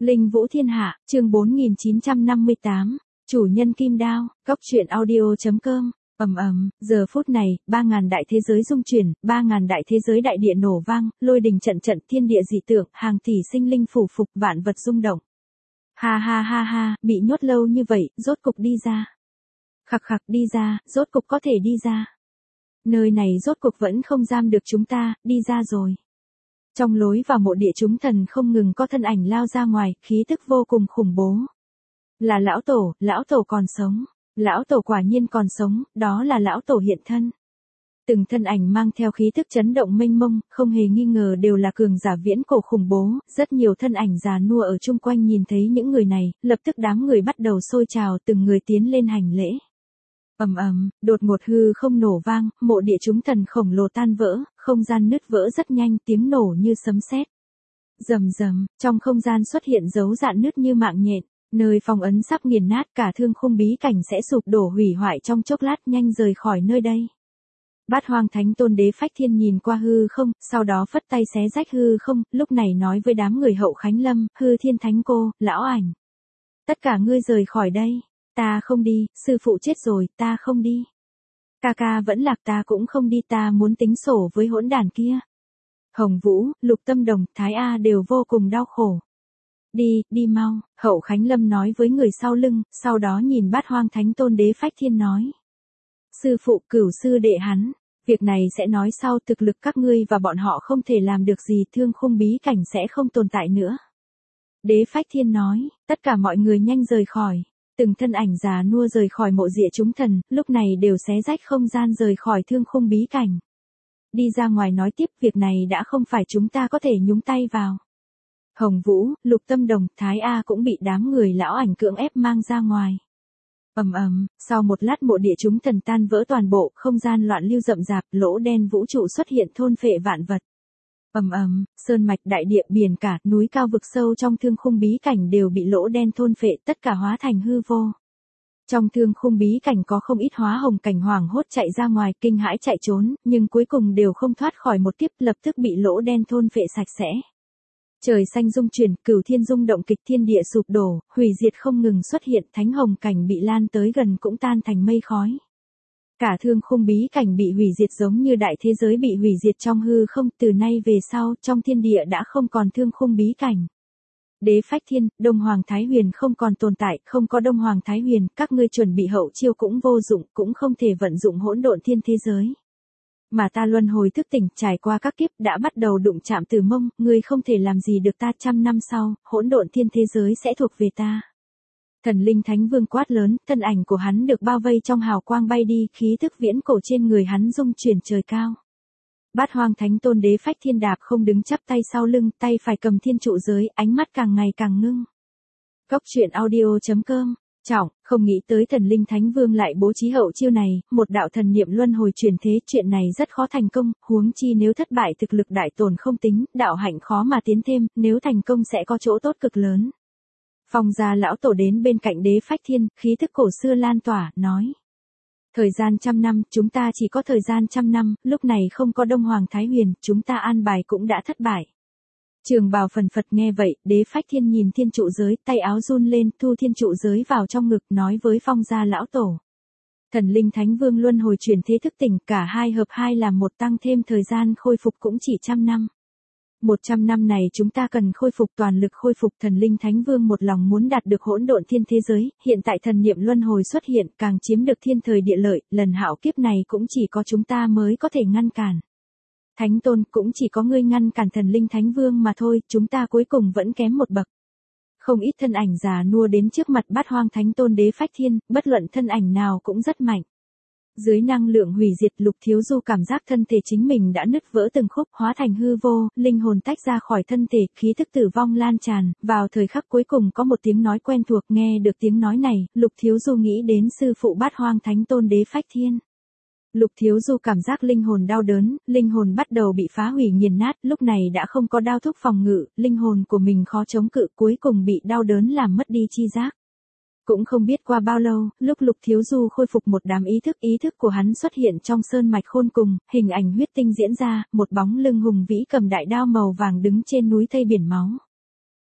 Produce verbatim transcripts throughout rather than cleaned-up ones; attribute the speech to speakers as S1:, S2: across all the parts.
S1: Linh Vũ Thiên Hạ, chương bốn nghìn chín trăm năm mươi tám, chủ nhân Kim Đao, góc truyện audio chấm com. Ầm ầm, giờ phút này, ba ngàn đại thế giới rung chuyển, ba ngàn đại thế giới đại địa nổ vang, lôi đình trận trận, thiên địa dị tượng, hàng tỷ sinh linh phủ phục, vạn vật rung động. Ha ha ha ha, bị nhốt lâu như vậy, rốt cục đi ra. Khặc khặc đi ra, rốt cục có thể đi ra. Nơi này rốt cục vẫn không giam được chúng ta, đi ra rồi. Trong lối vào mộ địa chúng thần không ngừng có thân ảnh lao ra ngoài, khí tức vô cùng khủng bố. Là lão tổ, lão tổ còn sống. Lão tổ quả nhiên còn sống, đó là lão tổ hiện thân. Từng thân ảnh mang theo khí tức chấn động mênh mông, không hề nghi ngờ đều là cường giả viễn cổ khủng bố, rất nhiều thân ảnh già nua ở chung quanh nhìn thấy những người này, lập tức đám người bắt đầu xôi trào, từng người tiến lên hành lễ. Ầm ầm, đột ngột hư không nổ vang, mộ địa chúng thần khổng lồ tan vỡ, không gian nứt vỡ rất nhanh, tiếng nổ như sấm sét. Rầm rầm, trong không gian xuất hiện dấu rạn nứt như mạng nhện, nơi phong ấn sắp nghiền nát, cả thương khung bí cảnh sẽ sụp đổ hủy hoại trong chốc lát, nhanh rời khỏi nơi đây. Bát Hoang Thánh Tôn Đế Phách Thiên nhìn qua hư không, sau đó phất tay xé rách hư không, lúc này nói với đám người Hậu Khánh Lâm, Hư Thiên Thánh Cô, Lão Ảnh. Tất cả ngươi rời khỏi đây. Ta không đi, sư phụ chết rồi, ta không đi. Ca ca vẫn lạc, ta cũng không đi, ta muốn tính sổ với hỗn đản kia. Hồng Vũ, Lục Tâm Đồng, Thái A đều vô cùng đau khổ. Đi, đi mau, Hậu Khánh Lâm nói với người sau lưng, sau đó nhìn Bát Hoang Thánh Tôn Đế Phách Thiên nói. Sư phụ, Cửu sư đệ hắn, việc này sẽ nói sau, thực lực các ngươi và bọn họ không thể làm được gì, thương khung bí cảnh sẽ không tồn tại nữa. Đế Phách Thiên nói, tất cả mọi người nhanh rời khỏi. Từng thân ảnh già nua rời khỏi mộ địa chúng thần, lúc này đều xé rách không gian rời khỏi thương khung bí cảnh. Đi ra ngoài nói tiếp, việc này đã không phải chúng ta có thể nhúng tay vào. Hồng Vũ, Lục Tâm Đồng, Thái A cũng bị đám người Lão Ảnh cưỡng ép mang ra ngoài. Ầm ầm, sau một lát mộ địa chúng thần tan vỡ toàn bộ, không gian loạn lưu rậm rạp, lỗ đen vũ trụ xuất hiện thôn phệ vạn vật. Ầm ầm, sơn mạch đại địa biển cả, núi cao vực sâu trong thương khung bí cảnh đều bị lỗ đen thôn phệ, tất cả hóa thành hư vô. Trong thương khung bí cảnh có không ít hóa hồng cảnh hoảng hốt chạy ra ngoài, kinh hãi chạy trốn, nhưng cuối cùng đều không thoát khỏi một kiếp, lập tức bị lỗ đen thôn phệ sạch sẽ. Trời xanh rung chuyển, cửu thiên rung động kịch, thiên địa sụp đổ, hủy diệt không ngừng xuất hiện, thánh hồng cảnh bị lan tới gần cũng tan thành mây khói. Cả thương khung bí cảnh bị hủy diệt giống như đại thế giới bị hủy diệt trong hư không, từ nay về sau, trong thiên địa đã không còn thương khung bí cảnh. Đế Phách Thiên, Đông Hoàng Thái Huyền không còn tồn tại, không có Đông Hoàng Thái Huyền, các ngươi chuẩn bị hậu chiêu cũng vô dụng, cũng không thể vận dụng hỗn độn thiên thế giới. Mà ta luân hồi thức tỉnh, trải qua các kiếp đã bắt đầu đụng chạm từ mông, ngươi không thể làm gì được ta, trăm năm sau, hỗn độn thiên thế giới sẽ thuộc về ta. Thần Linh Thánh Vương quát lớn, thân ảnh của hắn được bao vây trong hào quang bay đi, khí thức viễn cổ trên người hắn rung chuyển trời cao. Bát Hoang Thánh Tôn Đế Phách Thiên đạp không đứng chắp tay sau lưng, tay phải cầm thiên trụ giới, ánh mắt càng ngày càng ngưng. Góc truyện audio chấm com. Trọng, không nghĩ tới Thần Linh Thánh Vương lại bố trí hậu chiêu này, một đạo thần niệm luân hồi truyền thế, chuyện này rất khó thành công, huống chi nếu thất bại thực lực đại tổn không tính, đạo hạnh khó mà tiến thêm, nếu thành công sẽ có chỗ tốt cực lớn. Phong gia lão tổ đến bên cạnh Đế Phách Thiên, khí thức cổ xưa lan tỏa, nói. Thời gian trăm năm, chúng ta chỉ có thời gian trăm năm, lúc này không có Đông Hoàng Thái Huyền, chúng ta an bài cũng đã thất bại. Trường bào phần phật nghe vậy, Đế Phách Thiên nhìn thiên trụ giới, tay áo run lên, thu thiên trụ giới vào trong ngực, nói với Phong gia lão tổ. Thần Linh Thánh Vương luân hồi chuyển thế thức tỉnh, cả hai hợp hai làm một, tăng thêm thời gian khôi phục cũng chỉ trăm năm. Một trăm năm này chúng ta cần khôi phục, toàn lực khôi phục. Thần Linh Thánh Vương một lòng muốn đạt được hỗn độn thiên thế giới, hiện tại thần niệm luân hồi xuất hiện, càng chiếm được thiên thời địa lợi, lần hạo kiếp này cũng chỉ có chúng ta mới có thể ngăn cản. Thánh Tôn, cũng chỉ có ngươi ngăn cản Thần Linh Thánh Vương mà thôi, chúng ta cuối cùng vẫn kém một bậc. Không ít thân ảnh già nua đến trước mặt Bát Hoang Thánh Tôn Đế Phách Thiên, bất luận thân ảnh nào cũng rất mạnh. Dưới năng lượng hủy diệt, Lục Thiếu Du cảm giác thân thể chính mình đã nứt vỡ từng khúc, hóa thành hư vô, linh hồn tách ra khỏi thân thể, khí thức tử vong lan tràn, vào thời khắc cuối cùng có một tiếng nói quen thuộc, nghe được tiếng nói này, Lục Thiếu Du nghĩ đến sư phụ Bát Hoang Thánh Tôn Đế Phách Thiên. Lục Thiếu Du cảm giác linh hồn đau đớn, linh hồn bắt đầu bị phá hủy nghiền nát, lúc này đã không có đao thúc phòng ngự, linh hồn của mình khó chống cự, cuối cùng bị đau đớn làm mất đi chi giác. Cũng không biết qua bao lâu, lúc Lục Thiếu Du khôi phục một đám ý thức, ý thức của hắn xuất hiện trong sơn mạch khôn cùng, hình ảnh huyết tinh diễn ra, một bóng lưng hùng vĩ cầm đại đao màu vàng đứng trên núi thây biển máu.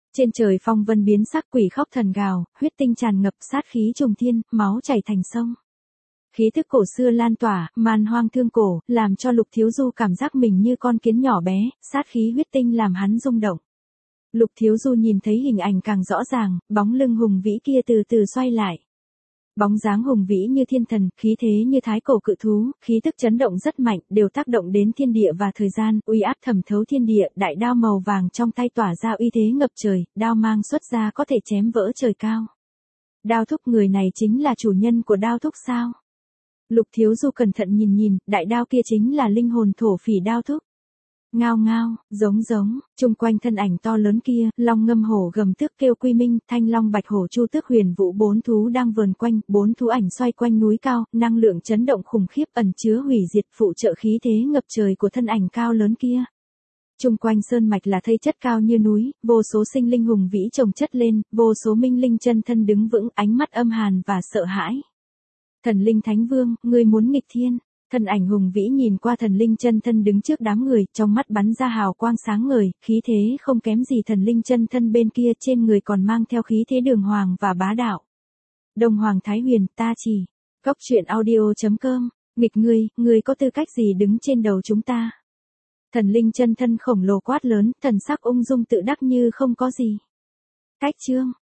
S1: Trên trời phong vân biến sắc, quỷ khóc thần gào, huyết tinh tràn ngập, sát khí trùng thiên, máu chảy thành sông. Khí thức cổ xưa lan tỏa, man hoang thương cổ, làm cho Lục Thiếu Du cảm giác mình như con kiến nhỏ bé, sát khí huyết tinh làm hắn rung động. Lục Thiếu Du nhìn thấy hình ảnh càng rõ ràng, bóng lưng hùng vĩ kia từ từ xoay lại. Bóng dáng hùng vĩ như thiên thần, khí thế như thái cổ cự thú, khí tức chấn động rất mạnh, đều tác động đến thiên địa và thời gian, uy áp thẩm thấu thiên địa, đại đao màu vàng trong tay tỏa ra uy thế ngập trời, đao mang xuất ra có thể chém vỡ trời cao. Đao thúc, người này chính là chủ nhân của đao thúc sao? Lục Thiếu Du cẩn thận nhìn nhìn, đại đao kia chính là linh hồn thổ phỉ đao thúc. Ngao ngao, giống giống, chung quanh thân ảnh to lớn kia, long ngâm hổ gầm tước kêu quy minh, thanh long bạch hổ chu tước huyền vũ, bốn thú đang vờn quanh, bốn thú ảnh xoay quanh núi cao, năng lượng chấn động khủng khiếp ẩn chứa hủy diệt, phụ trợ khí thế ngập trời của thân ảnh cao lớn kia. Chung quanh sơn mạch là thây chất cao như núi, vô số sinh linh hùng vĩ chồng chất lên, vô số minh linh chân thân đứng vững, ánh mắt âm hàn và sợ hãi. Thần linh thánh vương, ngươi muốn nghịch thiên. Thân ảnh hùng vĩ nhìn qua thần linh chân thân đứng trước đám người, trong mắt bắn ra hào quang sáng ngời, khí thế không kém gì thần linh chân thân bên kia, trên người còn mang theo khí thế đường hoàng và bá đạo. Đông Hoàng Thái Huyền, ta chỉ. Cốc truyện audio chấm com, nghịch ngươi, ngươi có tư cách gì đứng trên đầu chúng ta? Thần linh chân thân khổng lồ quát lớn, thần sắc ung dung tự đắc như không có gì. Cách chương.